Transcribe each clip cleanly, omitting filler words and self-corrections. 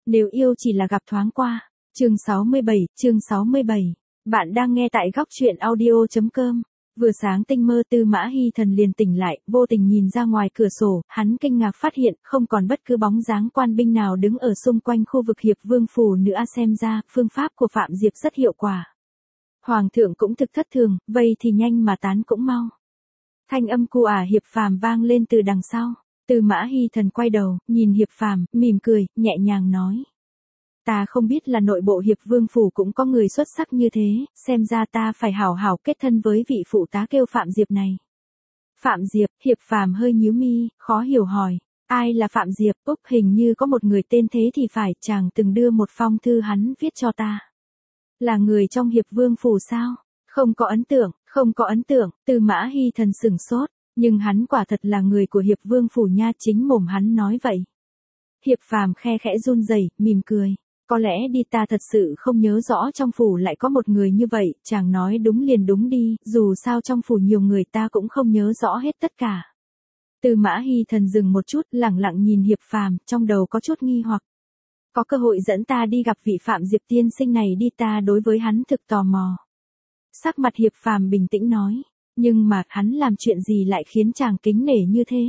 Nếu yêu chỉ là gặp thoáng qua. Chương 67. Bạn đang nghe tại góc truyện audio.com. Vừa sáng tinh mơ Tư Mã Hy Thần liền tỉnh lại, vô tình nhìn ra ngoài cửa sổ, hắn kinh ngạc phát hiện không còn bất cứ bóng dáng quan binh nào đứng ở xung quanh khu vực Hiệp Vương phủ nữa, xem ra phương pháp của Phạm Diệp rất hiệu quả. Hoàng thượng cũng thực thất thường, vây thì nhanh mà tán cũng mau. Thanh âm cu Hiệp Phàm vang lên từ đằng sau. Tư Mã Hy Thần quay đầu, nhìn Hiệp Phàm, mỉm cười, nhẹ nhàng nói. Ta không biết là nội bộ Hiệp Vương phủ cũng có người xuất sắc như thế, xem ra ta phải hảo hảo kết thân với vị phụ tá kêu Phạm Diệp này. Phạm Diệp, Hiệp Phàm hơi nhíu mi, khó hiểu hỏi. Ai là Phạm Diệp? Úc, hình như có một người tên thế thì phải, chàng từng đưa một phong thư hắn viết cho ta. Là người trong Hiệp Vương phủ sao? Không có ấn tượng, Tư Mã Hy Thần sửng sốt, nhưng hắn quả thật là người của Hiệp Vương phủ nha, chính mồm hắn nói vậy. Hiệp Phàm khe khẽ run rẩy, mỉm cười. Có lẽ đi, ta thật sự không nhớ rõ trong phủ lại có một người như vậy, chàng nói đúng liền đúng đi, dù sao trong phủ nhiều người ta cũng không nhớ rõ hết tất cả. Tư Mã Hy Thần dừng một chút, lẳng lặng nhìn Hiệp Phàm, trong đầu có chút nghi hoặc. Có cơ hội dẫn ta đi gặp vị Phạm Diệp tiên sinh này đi, ta đối với hắn thực tò mò. Sắc mặt Hiệp Phàm bình tĩnh nói, nhưng mà hắn làm chuyện gì lại khiến chàng kính nể như thế?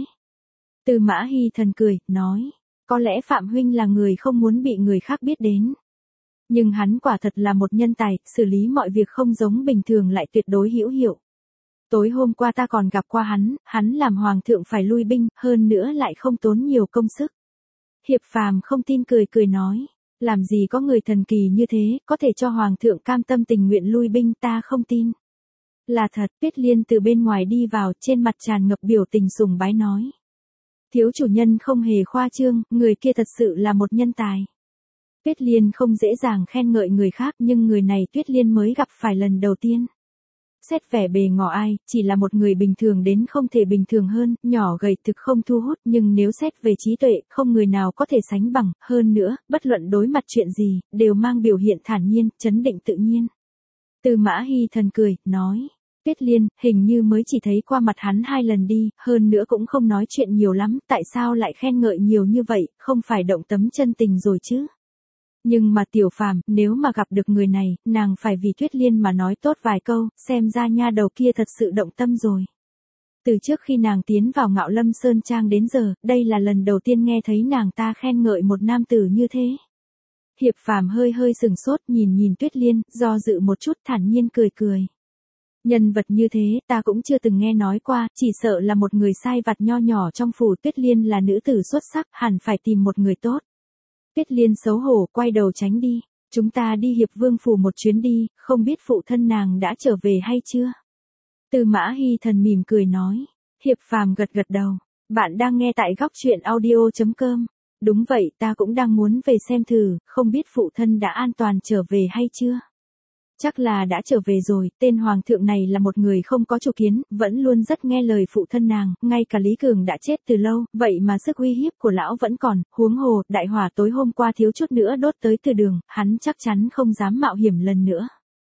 Tư Mã Hy Thần cười, nói. Có lẽ Phạm huynh là người không muốn bị người khác biết đến. Nhưng hắn quả thật là một nhân tài, xử lý mọi việc không giống bình thường lại tuyệt đối hữu hiệu. Tối hôm qua ta còn gặp qua hắn làm hoàng thượng phải lui binh, hơn nữa lại không tốn nhiều công sức. Hiệp Phàm không tin cười nói, làm gì có người thần kỳ như thế, có thể cho hoàng thượng cam tâm tình nguyện lui binh, ta không tin. Là thật. Tuyết Liên từ bên ngoài đi vào, trên mặt tràn ngập biểu tình sùng bái nói. Thiếu chủ nhân không hề khoa trương, người kia thật sự là một nhân tài. Tuyết Liên không dễ dàng khen ngợi người khác, nhưng người này Tuyết Liên mới gặp phải lần đầu tiên. Xét vẻ bề ngoài, chỉ là một người bình thường đến không thể bình thường hơn, nhỏ gầy thực không thu hút, nhưng nếu xét về trí tuệ, không người nào có thể sánh bằng, hơn nữa, bất luận đối mặt chuyện gì, đều mang biểu hiện thản nhiên, chấn định tự nhiên. Tư Mã Hy Thần cười, nói. Tuyết Liên, hình như mới chỉ thấy qua mặt hắn 2 lần đi, hơn nữa cũng không nói chuyện nhiều lắm, tại sao lại khen ngợi nhiều như vậy, không phải động tấm chân tình rồi chứ? Nhưng mà Tiểu Phàm, nếu mà gặp được người này, nàng phải vì Tuyết Liên mà nói tốt vài câu, xem ra nha đầu kia thật sự động tâm rồi. Từ trước khi nàng tiến vào Ngạo Lâm Sơn Trang đến giờ, đây là lần đầu tiên nghe thấy nàng ta khen ngợi một nam tử như thế. Hiệp Phàm hơi sừng sốt, nhìn Tuyết Liên, do dự một chút, thản nhiên cười. Nhân vật như thế ta cũng chưa từng nghe nói qua, chỉ sợ là một người sai vặt nho nhỏ trong phủ. Tuyết Liên là nữ tử xuất sắc, hẳn phải tìm một người tốt. Tuyết Liên xấu hổ, quay đầu tránh đi. Chúng ta đi Hiệp Vương phủ một chuyến đi, không biết phụ thân nàng đã trở về hay chưa? Tư Mã Hy Thần mỉm cười nói. Hiệp Phàm gật đầu. Bạn đang nghe tại góc truyện audio.com. Đúng vậy, ta cũng đang muốn về xem thử, không biết phụ thân đã an toàn trở về hay chưa? Chắc là đã trở về rồi, tên hoàng thượng này là một người không có chủ kiến, vẫn luôn rất nghe lời phụ thân nàng, ngay cả Lý Cường đã chết từ lâu, vậy mà sức uy hiếp của lão vẫn còn, huống hồ, đại hỏa tối hôm qua thiếu chút nữa đốt tới từ đường, hắn chắc chắn không dám mạo hiểm lần nữa.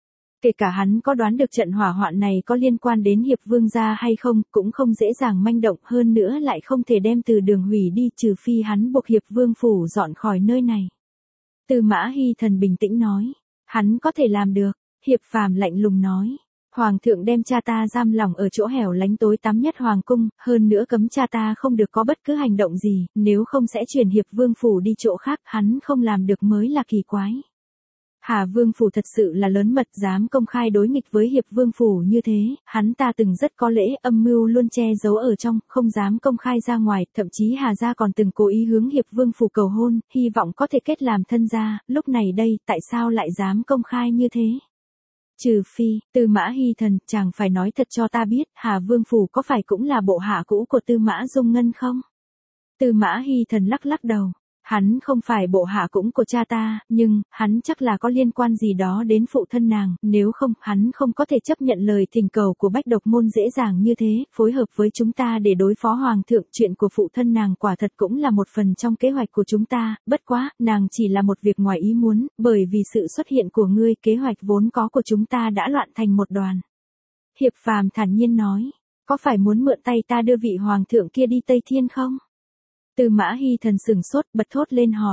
Kể cả hắn có đoán được trận hỏa hoạn này có liên quan đến Hiệp Vương gia hay không, cũng không dễ dàng manh động, hơn nữa lại không thể đem từ đường hủy đi, trừ phi hắn buộc Hiệp Vương phủ dọn khỏi nơi này. Tư Mã Hy Thần bình tĩnh nói. Hắn có thể làm được. Hiệp Phàm lạnh lùng nói. Hoàng thượng đem cha ta giam lỏng ở chỗ hẻo lánh tối tăm nhất hoàng cung, hơn nữa cấm cha ta không được có bất cứ hành động gì, nếu không sẽ chuyển Hiệp Vương phủ đi chỗ khác, hắn không làm được mới là kỳ quái. Hà Vương phủ thật sự là lớn mật, dám công khai đối nghịch với Hiệp Vương phủ như thế, hắn ta từng rất có lễ, âm mưu luôn che giấu ở trong, không dám công khai ra ngoài, thậm chí Hà gia còn từng cố ý hướng Hiệp Vương phủ cầu hôn, hy vọng có thể kết làm thân gia, lúc này đây, tại sao lại dám công khai như thế? Trừ phi, Tư Mã Hy Thần, chàng phải nói thật cho ta biết, Hà Vương phủ có phải cũng là bộ hạ cũ của Tư Mã Dung Ngân không? Tư Mã Hy Thần lắc đầu. Hắn không phải bộ hạ cũng của cha ta, nhưng, hắn chắc là có liên quan gì đó đến phụ thân nàng, nếu không, hắn không có thể chấp nhận lời thỉnh cầu của Bách Độc Môn dễ dàng như thế, phối hợp với chúng ta để đối phó hoàng thượng. Chuyện của phụ thân nàng quả thật cũng là một phần trong kế hoạch của chúng ta, bất quá, nàng chỉ là một việc ngoài ý muốn, bởi vì sự xuất hiện của ngươi, kế hoạch vốn có của chúng ta đã loạn thành một đoàn. Hiệp Phàm thản nhiên nói, có phải muốn mượn tay ta đưa vị hoàng thượng kia đi Tây Thiên không? Tư Mã Hy Thần sửng sốt, bật thốt lên hỏi.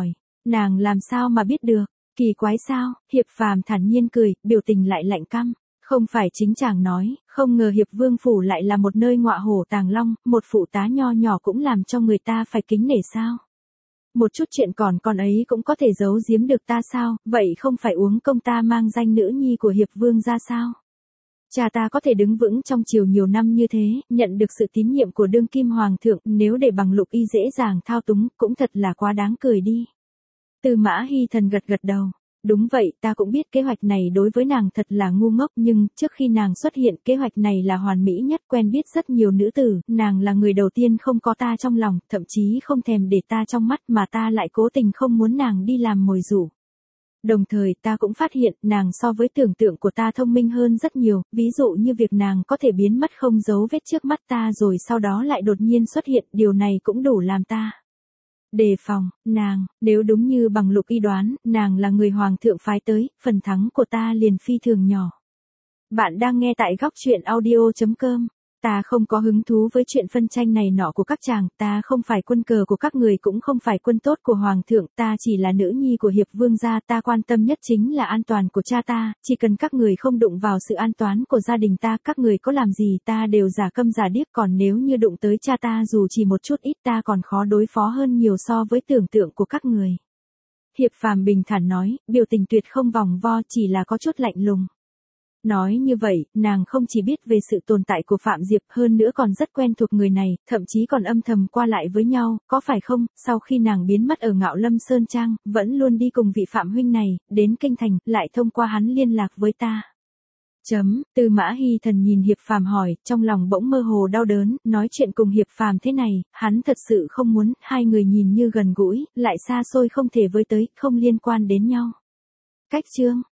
Nàng làm sao mà biết được? Kỳ quái sao? Hiệp Phàm thản nhiên cười, biểu tình lại lạnh căm. Không phải chính chàng nói, không ngờ Hiệp Vương phủ lại là một nơi ngọa hổ tàng long, một phụ tá nho nhỏ cũng làm cho người ta phải kính nể sao? Một chút chuyện còn ấy cũng có thể giấu giếm được ta sao? Vậy không phải uống công ta mang danh nữ nhi của Hiệp Vương ra sao? Cha ta có thể đứng vững trong triều nhiều năm như thế, nhận được sự tín nhiệm của đương kim hoàng thượng, nếu để bằng Lục Y dễ dàng thao túng, cũng thật là quá đáng cười đi. Tư Mã Hy Thần gật gật đầu. Đúng vậy, ta cũng biết kế hoạch này đối với nàng thật là ngu ngốc, nhưng trước khi nàng xuất hiện kế hoạch này là hoàn mỹ nhất, quen biết rất nhiều nữ tử, nàng là người đầu tiên không có ta trong lòng, thậm chí không thèm để ta trong mắt mà ta lại cố tình không muốn nàng đi làm mồi dụ. Đồng thời ta cũng phát hiện nàng so với tưởng tượng của ta thông minh hơn rất nhiều, ví dụ như việc nàng có thể biến mất không dấu vết trước mắt ta rồi sau đó lại đột nhiên xuất hiện, điều này cũng đủ làm ta đề phòng. Nàng, nếu đúng như bằng Lục Y đoán, nàng là người hoàng thượng phái tới, phần thắng của ta liền phi thường nhỏ. Bạn đang nghe tại góc truyện audio.com. Ta không có hứng thú với chuyện phân tranh này nọ của các chàng, ta không phải quân cờ của các người cũng không phải quân tốt của hoàng thượng, ta chỉ là nữ nhi của Hiệp Vương gia, ta quan tâm nhất chính là an toàn của cha ta, chỉ cần các người không đụng vào sự an toàn của gia đình ta, các người có làm gì ta đều giả câm giả điếc, còn nếu như đụng tới cha ta dù chỉ một chút ít ta còn khó đối phó hơn nhiều so với tưởng tượng của các người. Hiệp Phàm bình thản nói, biểu tình tuyệt không vòng vo, chỉ là có chút lạnh lùng. Nói như vậy, nàng không chỉ biết về sự tồn tại của Phạm Diệp, hơn nữa còn rất quen thuộc người này, thậm chí còn âm thầm qua lại với nhau, có phải không? Sau khi nàng biến mất ở Ngạo Lâm Sơn Trang, vẫn luôn đi cùng vị Phạm huynh này, đến Kinh Thành, lại thông qua hắn liên lạc với ta. Tư Mã Hy Thần nhìn Hiệp Phàm hỏi, trong lòng bỗng mơ hồ đau đớn, nói chuyện cùng Hiệp Phàm thế này, hắn thật sự không muốn, hai người nhìn như gần gũi, lại xa xôi không thể với tới, không liên quan đến nhau. Cách chương